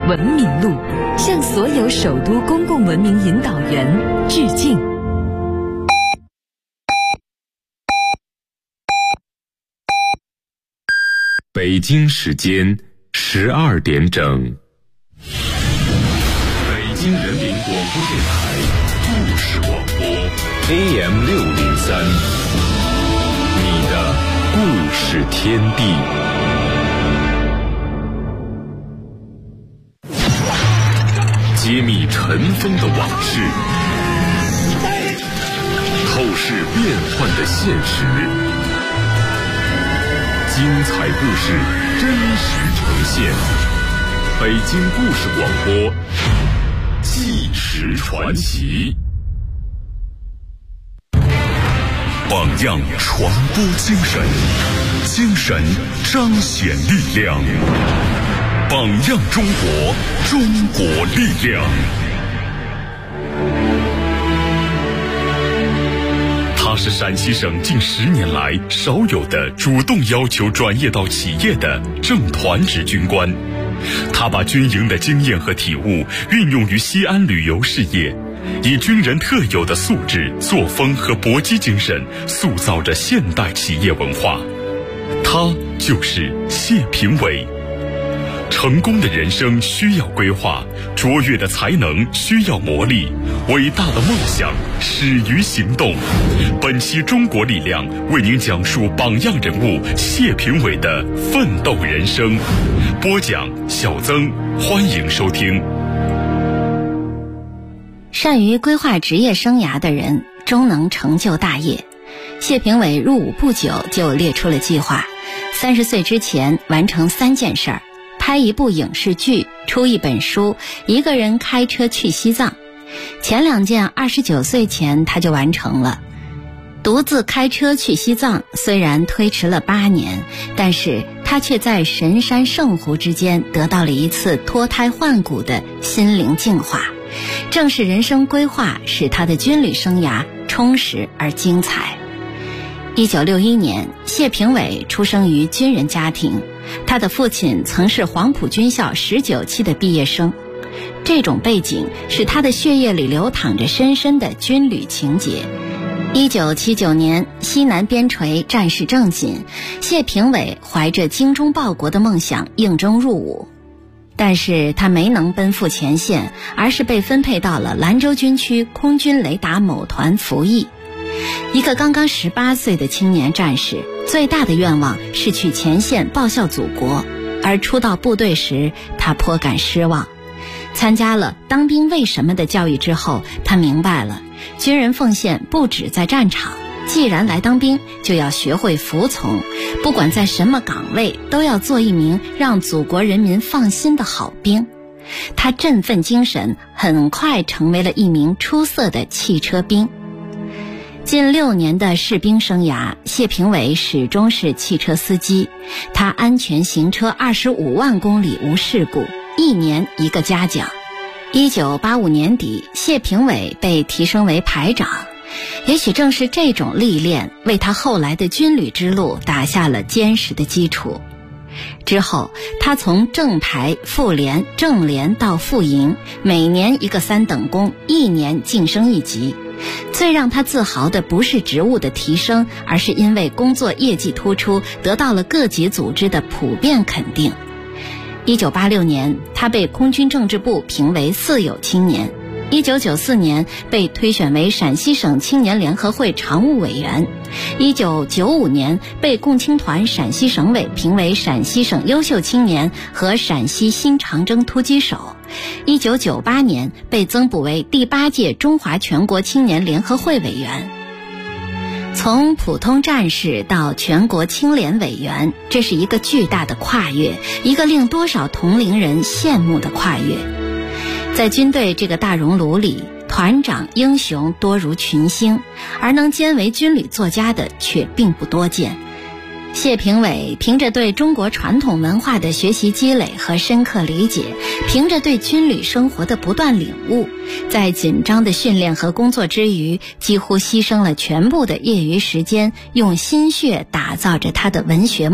文明路，向所有首都公共文明引导员致敬。 北京时间12点整。北京人民广播电台故事广播 AM603， 你的故事天地。揭秘尘封的往事，透视变幻的现实，精彩故事真实呈现。北京故事广播，纪实传奇。榜样传播精神，精神彰显力量。榜样中国，中国力量。他是陕西省近10年来少有的主动要求转业到企业的正团职军官。他把军营的经验和体悟运用于西安旅游事业，以军人特有的素质、作风和搏击精神塑造着现代企业文化。他就是谢平伟。成功的人生需要规划，卓越的才能需要磨砺，伟大的梦想始于行动。本期中国力量为您讲述榜样人物谢平伟的奋斗人生。播讲小曾，欢迎收听。 善于规划职业生涯的人终能成就大业。谢平伟入伍不久就列出了计划，30岁之前完成3件事儿：拍一部影视剧，出一本书，一个人开车去西藏。前2件29岁前他就完成了。独自开车去西藏虽然推迟了8年，但是他却在神山圣湖之间得到了一次脱胎换骨的心灵净化。正是人生规划使他的军旅生涯充实而精彩。1961年，谢平伟出生于军人家庭，他的父亲曾是黄埔军校19期的毕业生。这种背景使他的血液里流淌着深深的军旅情结。1979年，西南边陲战事正紧，谢平伟怀着精忠报国的梦想应征入伍，但是他没能奔赴前线，而是被分配到了兰州军区空军雷达某团服役。一个刚刚18岁的青年战士，最大的愿望是去前线报效祖国，而初到部队时，他颇感失望。参加了当兵为什么的教育之后，他明白了，军人奉献不止在战场，既然来当兵，就要学会服从，不管在什么岗位，都要做一名让祖国人民放心的好兵。他振奋精神，很快成为了一名出色的汽车兵。近6年的士兵生涯，谢平伟始终是汽车司机。他安全行车25万公里无事故，1年1个嘉奖。1985年底，谢平伟被提升为排长。也许正是这种历练，为他后来的军旅之路打下了坚实的基础。之后，他从正排、副连、正连到副营，每年一个3等功，1年晋升1级。最让他自豪的不是职务的提升，而是因为工作业绩突出，得到了各级组织的普遍肯定。1986年，他被空军政治部评为4有青年。1994年被推选为陕西省青年联合会常务委员。1995年被共青团陕西省委评为陕西省优秀青年和陕西新长征突击手。1998年被增补为第8届中华全国青年联合会委员。从普通战士到全国青联委员，这是一个巨大的跨越，一个令多少同龄人羡慕的跨越。在军队这个大熔炉里，团长英雄多如群星，而能兼为军旅作家的却并不多见。谢平伟凭着对中国传统文化的学习积累和深刻理解，凭着对军旅生活的不断领悟，在紧张的训练和工作之余，几乎牺牲了全部的业余时间，用心血打造着他的文学梦。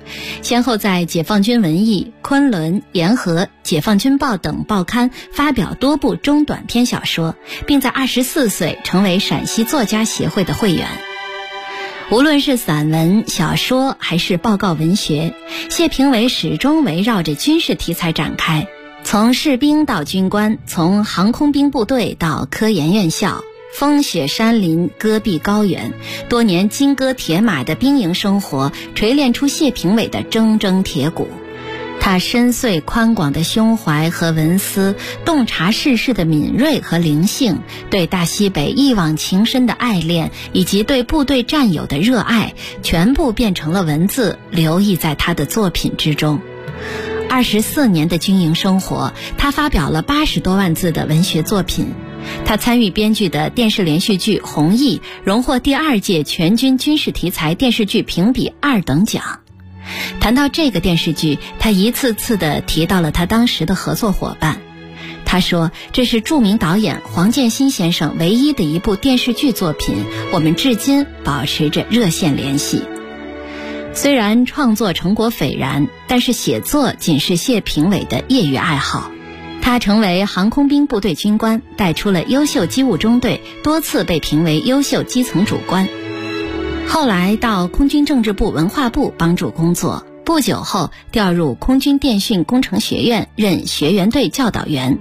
先后在《解放军文艺》、《昆仑》、《沿河》、《解放军报》等报刊发表多部中短篇小说，并在24岁成为陕西作家协会的会员。无论是散文、小说还是报告文学，谢平伟始终围绕着军事题材展开，从士兵到军官，从航空兵部队到科研院校，风雪山林，戈壁高原，多年金戈铁马的兵营生活锤炼出谢平伟的铮铮铁骨。他深邃宽广的胸怀和文思，洞察世事的敏锐和灵性，对大西北一往情深的爱恋，以及对部队战友的热爱，全部变成了文字，流溢在他的作品之中。24年的军营生活，他发表了80多万字的文学作品。他参与编剧的电视连续剧《红翼》荣获第2届全军军事题材电视剧评比2等奖。谈到这个电视剧，他一次次地提到了他当时的合作伙伴。他说，这是著名导演黄建新先生唯一的一部电视剧作品，我们至今保持着热线联系。虽然创作成果斐然，但是写作仅是谢平伟的业余爱好。他成为航空兵部队军官，带出了优秀机务中队，多次被评为优秀基层主官。后来到空军政治部文化部帮助工作，不久后调入空军电讯工程学院任学员队教导员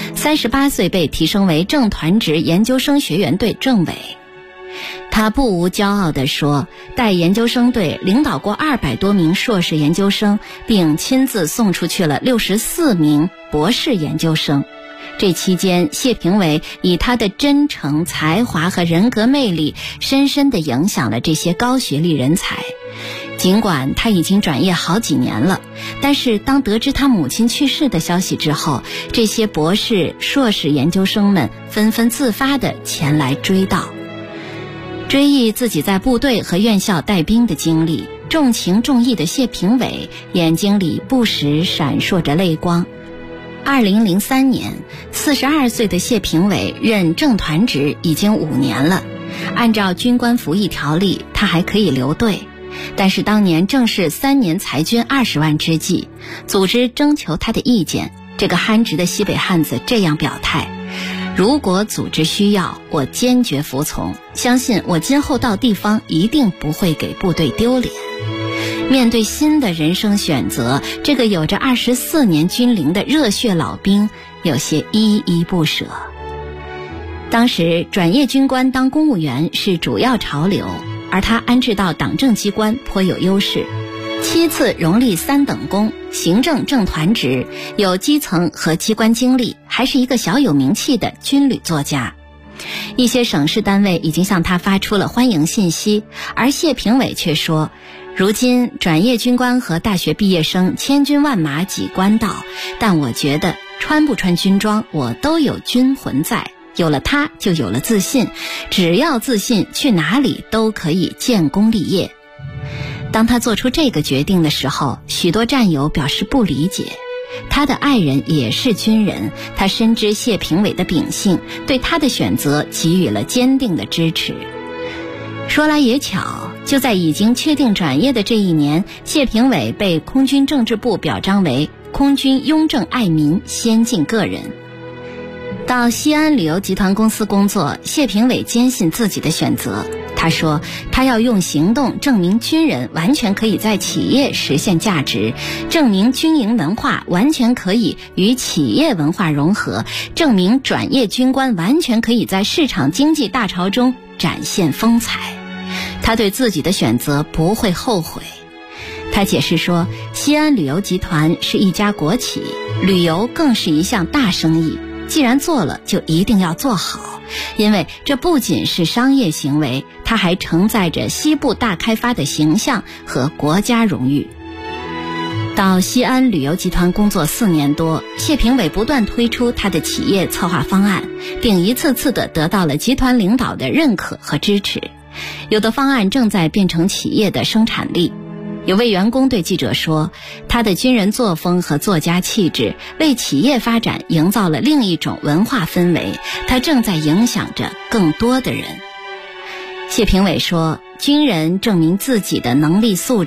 ，38岁被提升为正团职研究生学员队政委。他不无骄傲地说，带研究生队领导过200多名硕士研究生，并亲自送出去了64名博士研究生。这期间，谢平伟以他的真诚、才华和人格魅力，深深地影响了这些高学历人才。尽管他已经转业好几年了，但是当得知他母亲去世的消息之后，这些博士、硕士研究生们纷纷自发地前来追悼。追忆自己在部队和院校带兵的经历，重情重义的谢平伟眼睛里不时闪烁着泪光。2003年，42岁的谢平伟任正团职已经5年了。按照军官服役条例，他还可以留队，但是当年正是3年裁军20万之际，组织征求他的意见。这个憨直的西北汉子这样表态：如果组织需要，我坚决服从，相信我今后到地方一定不会给部队丢脸。面对新的人生选择，这个有着24年军龄的热血老兵有些依依不舍。当时转业军官当公务员是主要潮流，而他安置到党政机关颇有优势，7次荣立3等功，行政正团职，有基层和机关经历，还是一个小有名气的军旅作家。一些省市单位已经向他发出了欢迎信息，而谢平伟却说，如今转业军官和大学毕业生千军万马挤官道，但我觉得穿不穿军装我都有军魂在，有了它就有了自信，只要自信，去哪里都可以建功立业。当他做出这个决定的时候，许多战友表示不理解。他的爱人也是军人，他深知谢平伟的秉性，对他的选择给予了坚定的支持。说来也巧，就在已经确定转业的这一年，谢平伟被空军政治部表彰为空军雍正爱民先进个人。到西安旅游集团公司工作，谢平伟坚信自己的选择。他说，他要用行动证明军人完全可以在企业实现价值，证明军营文化完全可以与企业文化融合，证明转业军官完全可以在市场经济大潮中展现风采。他对自己的选择不会后悔。他解释说，西安旅游集团是一家国企，旅游更是一项大生意，既然做了就一定要做好，因为这不仅是商业行为，它还承载着西部大开发的形象和国家荣誉。到西安旅游集团工作4年多，谢平伟不断推出他的企业策划方案，并一次次地得到了集团领导的认可和支持。有的方案正在变成企业的生产力。有位员工对记者说，他的军人作风和作家气质为企业发展营造了另一种文化氛围，他正在影响着更多的人。谢平伟说，军人证明自己的能力素质，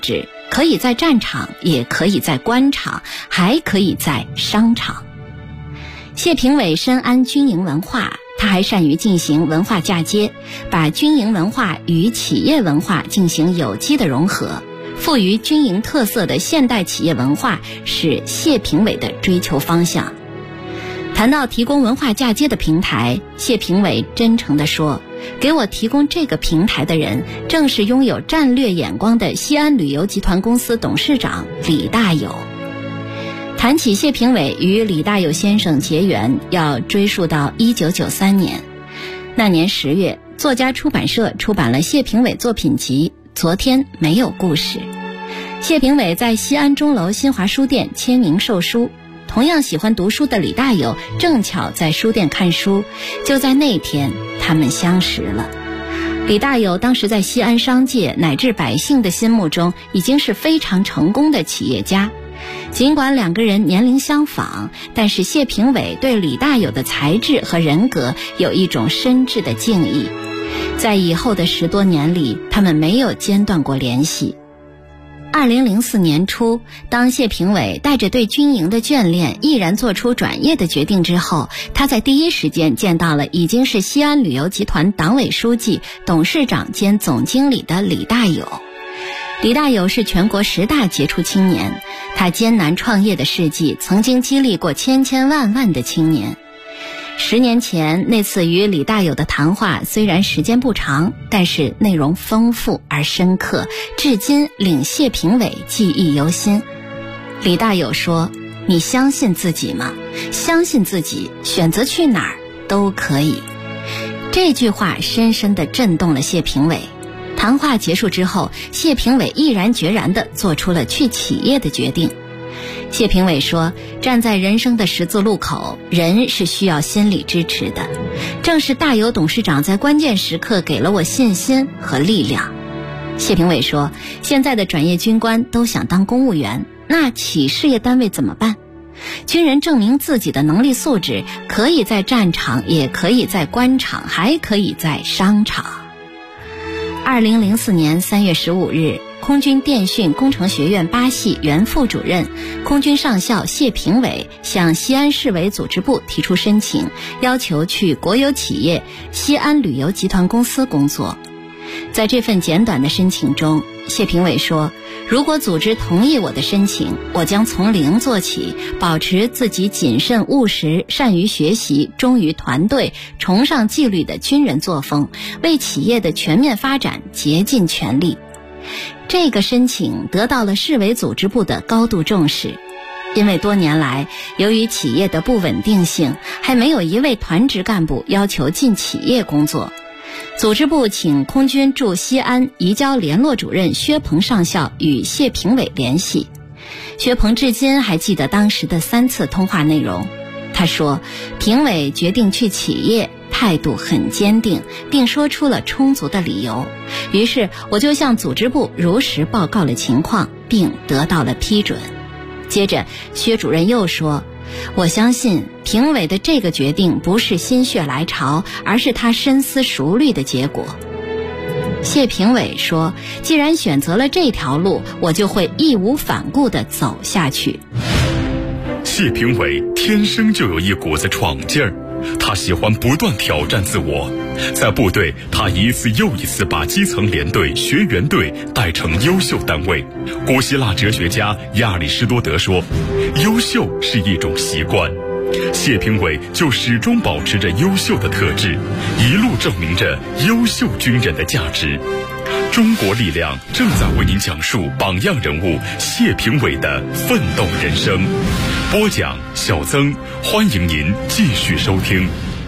可以在战场，也可以在官场，还可以在商场。谢平伟深谙军营文化，他还善于进行文化嫁接，把军营文化与企业文化进行有机的融合。富于军营特色的现代企业文化是谢平伟的追求方向。谈到提供文化嫁接的平台，谢平伟真诚地说，给我提供这个平台的人正是拥有战略眼光的西安旅游集团公司董事长李大有。谈起谢平伟与李大有先生结缘，要追溯到1993年。那年10月，作家出版社出版了谢平伟作品集《昨天没有故事》。谢平伟在西安钟楼新华书店签名售书，同样喜欢读书的李大有正巧在书店看书，就在那天他们相识了。李大有当时在西安商界乃至百姓的心目中已经是非常成功的企业家。尽管两个人年龄相仿，但是谢平伟对李大有的才智和人格有一种深挚的敬意。在以后的10多年里，他们没有间断过联系。2004年初，当谢平伟带着对军营的眷恋毅然做出转业的决定之后，他在第一时间见到了已经是西安旅游集团党委书记、董事长兼总经理的李大有。李大有是全国10大杰出青年，他艰难创业的事迹曾经激励过千千万万的青年。10年前那次与李大有的谈话虽然时间不长，但是内容丰富而深刻，至今令谢平伟记忆犹新。李大有说，你相信自己吗？相信自己，选择去哪儿都可以。这句话深深地震动了谢平伟。谈话结束之后，谢平伟毅然决然地做出了去企业的决定。谢平伟说，站在人生的十字路口，人是需要心理支持的。正是大有董事长在关键时刻给了我信心和力量。谢平伟说，现在的转业军官都想当公务员，那企事业单位怎么办？军人证明自己的能力素质，可以在战场，也可以在官场，还可以在商场。2004年3月15日，空军电讯工程学院8系原副主任、空军上校谢平伟向西安市委组织部提出申请，要求去国有企业西安旅游集团公司工作。在这份简短的申请中，谢平伟说，如果组织同意我的申请，我将从零做起，保持自己谨慎务实、善于学习、忠于团队、崇尚纪律的军人作风，为企业的全面发展竭尽全力。这个申请得到了市委组织部的高度重视，因为多年来由于企业的不稳定性，还没有一位团职干部要求进企业工作。组织部请空军驻西安移交联络主任薛鹏上校与谢平伟联系。薛鹏至今还记得当时的3次通话内容。他说，平伟决定去企业，态度很坚定，并说出了充足的理由。于是我就向组织部如实报告了情况，并得到了批准。接着薛主任又说，我相信平伟的这个决定不是心血来潮，而是他深思熟虑的结果。谢平伟说，既然选择了这条路，我就会义无反顾地走下去。 谢平伟天生就有一股子闯劲儿，他喜欢不断挑战自我。在部队，他一次又一次把基层连队、学员队带成优秀单位。古希腊哲学家亚里士多德说，优秀是一种习惯。谢平伟就始终保持着优秀的特质，一路证明着优秀军人的价值。中国力量正在为您讲述榜样人物谢平伟的奋斗人生。播讲小曾，欢迎您继续收听。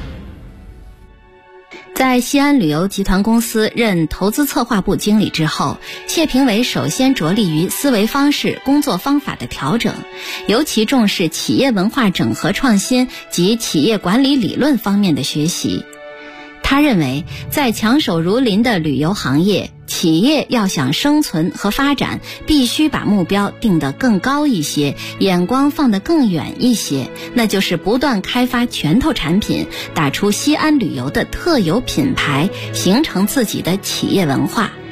在西安旅游集团公司任投资策划部经理之后，谢平伟首先着力于思维方式、工作方法的调整，尤其重视企业文化整合创新及企业管理理论方面的学习。他认为，在强手如林的旅游行业，企业要想生存和发展，必须把目标定得更高一些，眼光放得更远一些，那就是不断开发拳头产品，打出西安旅游的特有品牌，形成自己的企业文化。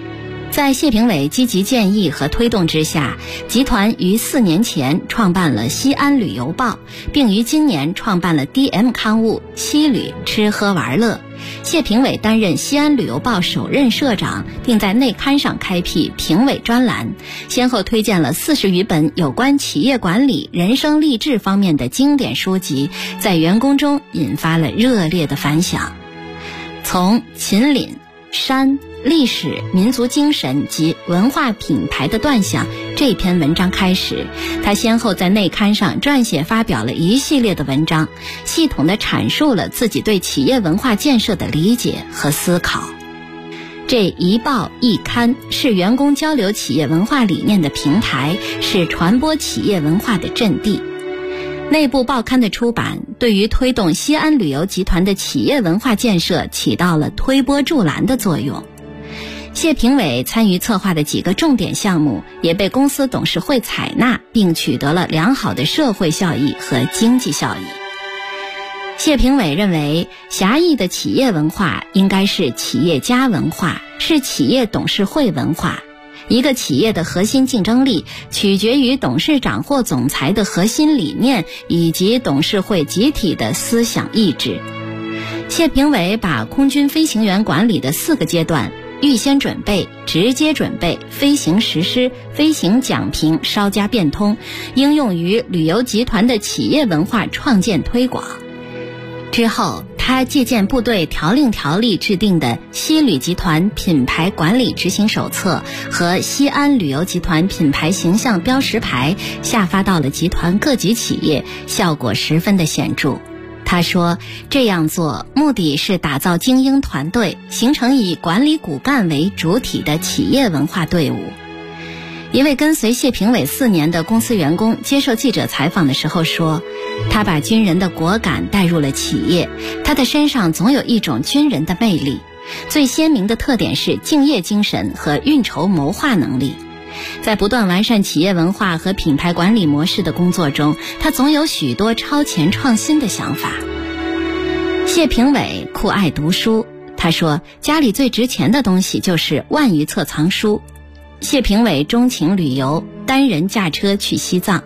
在谢评委积极建议和推动之下，集团于4年前创办了西安旅游报，并于今年创办了 DM 刊物西旅吃喝玩乐。谢评委担任西安旅游报首任社长，并在内刊上开辟评委专栏，先后推荐了40余本有关企业管理、人生励志方面的经典书籍，在员工中引发了热烈的反响。从秦岭、山、历史、民族精神及文化品牌的断想这篇文章开始，他先后在内刊上撰写发表了一系列的文章，系统地阐述了自己对企业文化建设的理解和思考。这一报一刊是员工交流企业文化理念的平台，是传播企业文化的阵地。内部报刊的出版对于推动西安旅游集团的企业文化建设起到了推波助澜的作用。谢评委参与策划的几个重点项目也被公司董事会采纳，并取得了良好的社会效益和经济效益。谢评委认为，狭义的企业文化应该是企业家文化，是企业董事会文化。一个企业的核心竞争力取决于董事长或总裁的核心理念以及董事会集体的思想意志。谢评委把空军飞行员管理的4个阶段——预先准备、直接准备、飞行实施、飞行讲评稍加变通，应用于旅游集团的企业文化创建推广。之后，他借鉴部队条令条例制定的西旅集团品牌管理执行手册和西安旅游集团品牌形象标识牌，下发到了集团各级企业，效果十分的显著。他说，这样做目的是打造精英团队，形成以管理骨干为主体的企业文化队伍。一位跟随谢评委4年的公司员工接受记者采访的时候说，他把军人的果敢带入了企业，他的身上总有一种军人的魅力，最鲜明的特点是敬业精神和运筹谋划能力。在不断完善企业文化和品牌管理模式的工作中，他总有许多超前创新的想法。谢评委酷爱读书，他说家里最值钱的东西就是万余册藏书。谢评委钟情旅游，单人驾车去西藏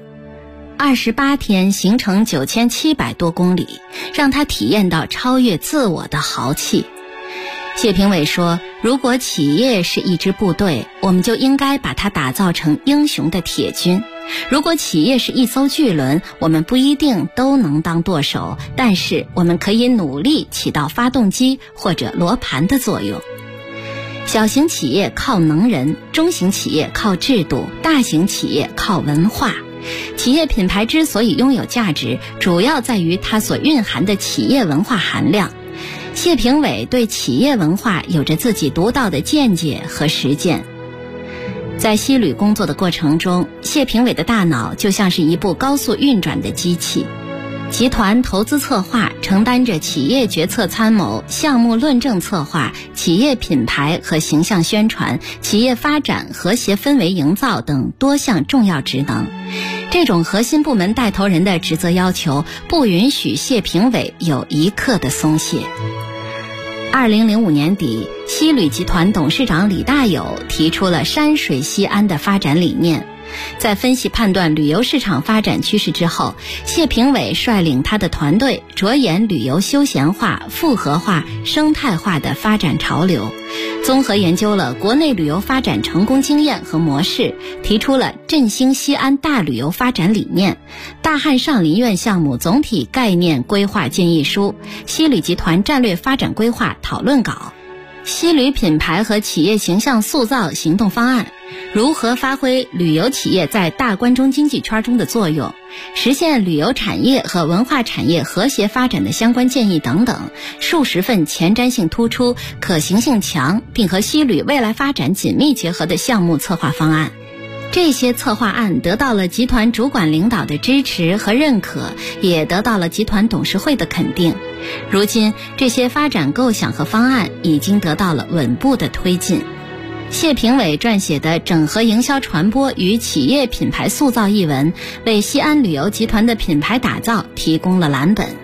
，28天行程9700多公里，让他体验到超越自我的豪气。谢评委说，如果企业是一支部队，我们就应该把它打造成英雄的铁军；如果企业是一艘巨轮，我们不一定都能当舵手，但是我们可以努力起到发动机或者罗盘的作用。小型企业靠能人，中型企业靠制度，大型企业靠文化。企业品牌之所以拥有价值，主要在于它所蕴含的企业文化含量。谢评委对企业文化有着自己独到的见解和实践。在西旅工作的过程中，谢评委的大脑就像是一部高速运转的机器。集团投资策划承担着企业决策参谋、项目论证策划、企业品牌和形象宣传、企业发展和谐氛围营造等多项重要职能。这种核心部门带头人的职责要求不允许谢评委有一刻的松懈。2005年底，西旅集团董事长李大有提出了山水西安的发展理念。在分析判断旅游市场发展趋势之后，谢评委率领他的团队着眼旅游休闲化、复合化、生态化的发展潮流，综合研究了国内旅游发展成功经验和模式，提出了振兴西安大旅游发展理念、大汉上林苑项目总体概念规划建议书、西旅集团战略发展规划讨论稿、西旅品牌和企业形象塑造行动方案、如何发挥旅游企业在大关中经济圈中的作用、实现旅游产业和文化产业和谐发展的相关建议等等，数十份前瞻性突出、可行性强，并和西旅未来发展紧密结合的项目策划方案。这些策划案得到了集团主管领导的支持和认可，也得到了集团董事会的肯定。如今，这些发展构想和方案已经得到了稳步的推进。谢评委撰写的《整合营销传播与企业品牌塑造》一文，为西安旅游集团的品牌打造提供了蓝本。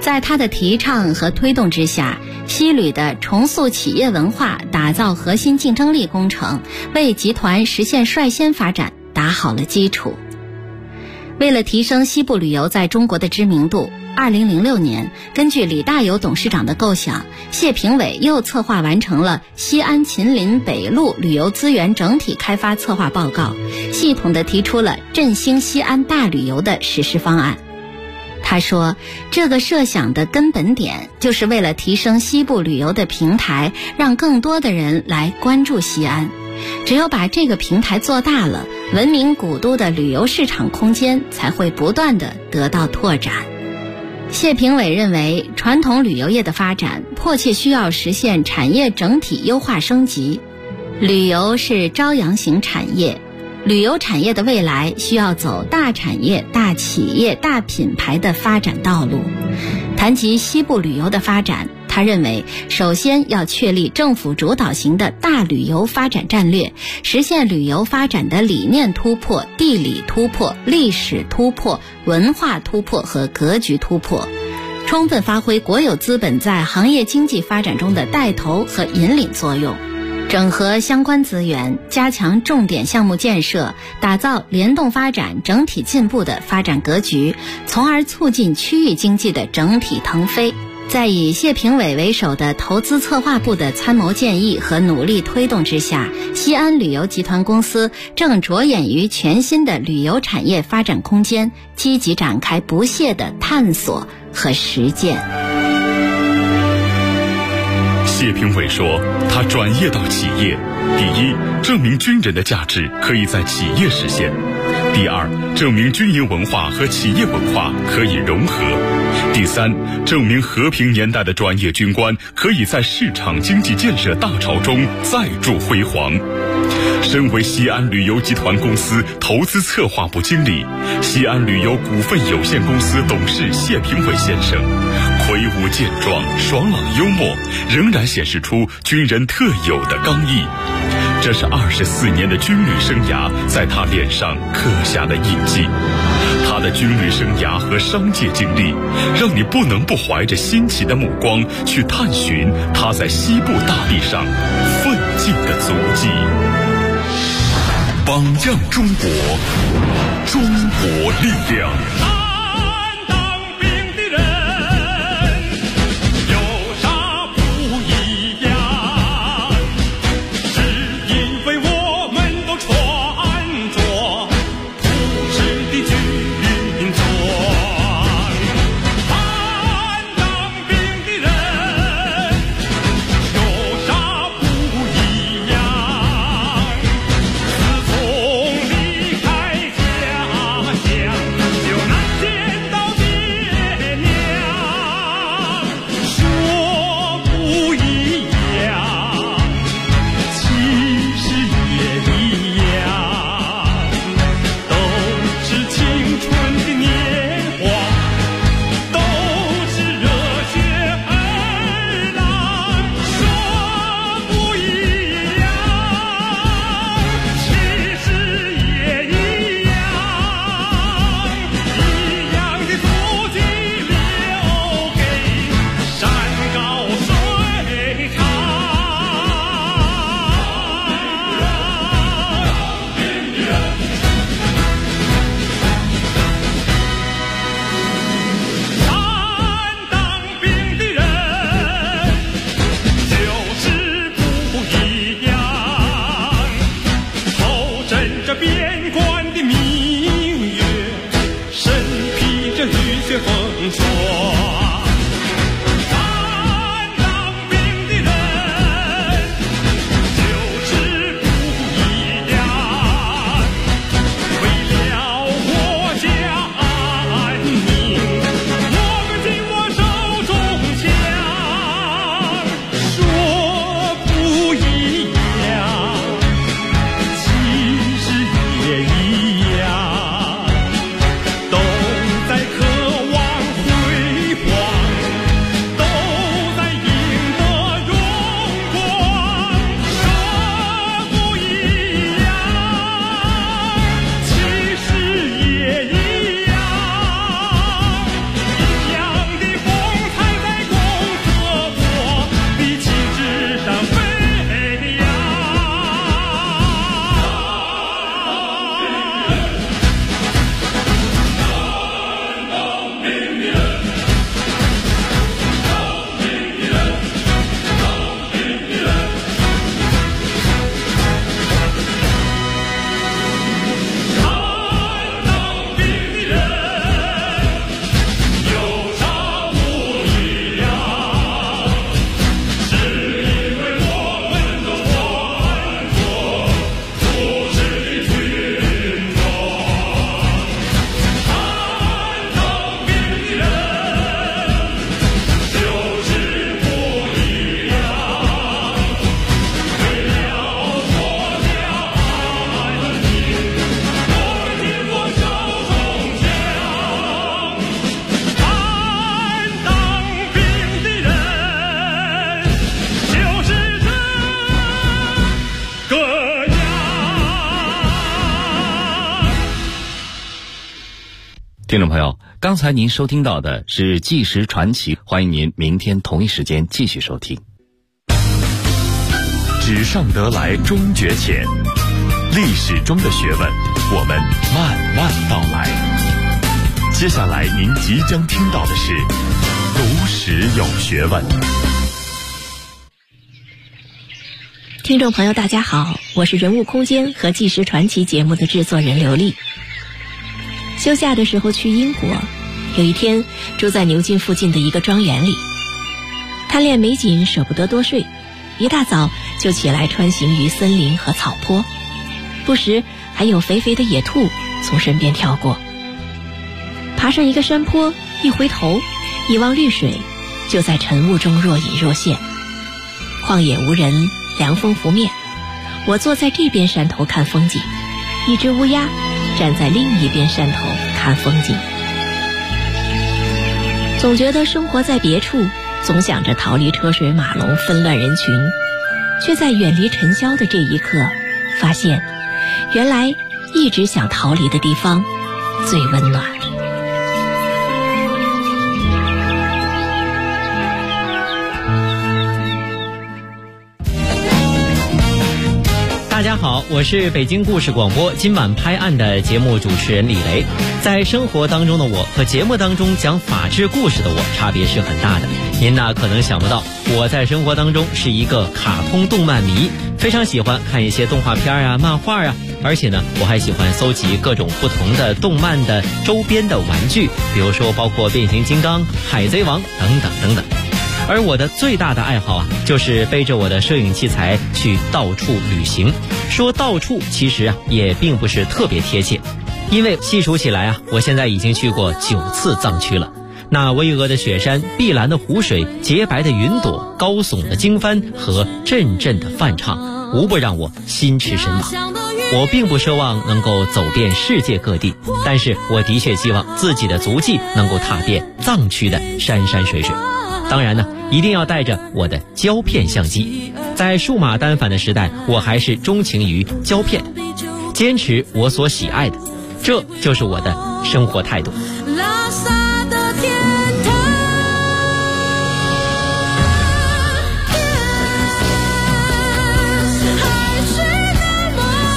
在他的提倡和推动之下，西旅的重塑企业文化、打造核心竞争力工程，为集团实现率先发展打好了基础。为了提升西部旅游在中国的知名度，2006年，根据李大猷董事长的构想，谢评委又策划完成了西安秦岭北路旅游资源整体开发策划报告，系统地提出了振兴西安大旅游的实施方案。他说，这个设想的根本点就是为了提升西部旅游的平台，让更多的人来关注西安。只有把这个平台做大了，文明古都的旅游市场空间才会不断地得到拓展。谢评委认为，传统旅游业的发展迫切需要实现产业整体优化升级。旅游是朝阳型产业，旅游产业的未来需要走大产业、大企业、大品牌的发展道路。谈及西部旅游的发展，他认为首先要确立政府主导型的大旅游发展战略，实现旅游发展的理念突破、地理突破、历史突破、文化突破和格局突破，充分发挥国有资本在行业经济发展中的带头和引领作用，整合相关资源，加强重点项目建设，打造联动发展整体进步的发展格局，从而促进区域经济的整体腾飞。在以谢评委为首的投资策划部的参谋建议和努力推动之下，西安旅游集团公司正着眼于全新的旅游产业发展空间，积极展开不懈的探索和实践。 谢评委说，他转业到企业，第一，证明军人的价值可以在企业实现；第二，证明军营文化和企业文化可以融合；第三，证明和平年代的专业军官可以在市场经济建设大潮中再铸辉煌。身为西安旅游集团公司投资策划部经理、西安旅游股份有限公司董事谢评委先生，魁梧健壮、爽朗幽默，仍然显示出军人特有的刚毅。这是24年的军旅生涯在他脸上刻下的印记。他的军旅生涯和商界经历，让你不能不怀着新奇的目光去探寻他在西部大地上奋进的足迹。榜样中国，中国力量。 自从离开家乡，就难众朋友，刚才您收听到的是《纪实传奇》，欢迎您明天同一时间继续收听。 纸上得来终觉浅，历史中的学问，我们慢慢道来。接下来您即将听到的是读史有学问。 听众朋友大家好，我是人物空间和纪实传奇节目的制作人刘丽。休假的时候去英国，有一天住在牛津附近的一个庄园里，贪恋美景舍不得多睡，一大早就起来穿行于森林和草坡，不时还有肥肥的野兔从身边跳过。爬上一个山坡，一回头一望绿水，就在晨雾中若隐若现。旷野无人，凉风拂面，我坐在这边山头看风景，一只乌鸦站在另一边山头看风景。总觉得生活在别处，总想着逃离车水马龙纷乱人群，却在远离尘嚣的这一刻，发现原来一直想逃离的地方最温暖。 大家好，我是北京故事广播今晚拍案的节目主持人李雷。在生活当中的我和节目当中讲法治故事的我差别是很大的。您呢可能想不到，我在生活当中是一个卡通动漫迷，非常喜欢看一些动画片啊、漫画啊，而且呢我还喜欢搜集各种不同的动漫的周边的玩具，比如说包括变形金刚、海贼王等等等等。而我的最大的爱好啊，就是背着我的摄影器材去到处旅行。说到处其实啊也并不是特别贴切，因为细数起来啊，我现在已经去过9次藏区了。那巍峨的雪山、碧蓝的湖水、洁白的云朵、高耸的经幡和阵阵的梵唱，无不让我心驰神往。我并不奢望能够走遍世界各地，但是我的确希望自己的足迹能够踏遍藏区的山山水水。当然呢，一定要带着我的胶片相机。在数码单反的时代，我还是钟情于胶片，坚持我所喜爱的，这就是我的生活态度。拉萨的天堂，还是那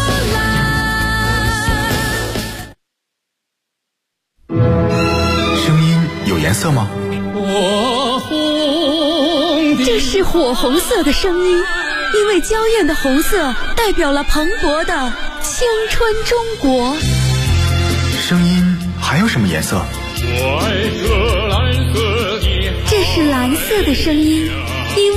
么蓝。声音有颜色吗？ 这是火红色的声音，因为娇艳的红色代表了蓬勃的青春中国。 声音还有什么颜色？ 这是蓝色的声音，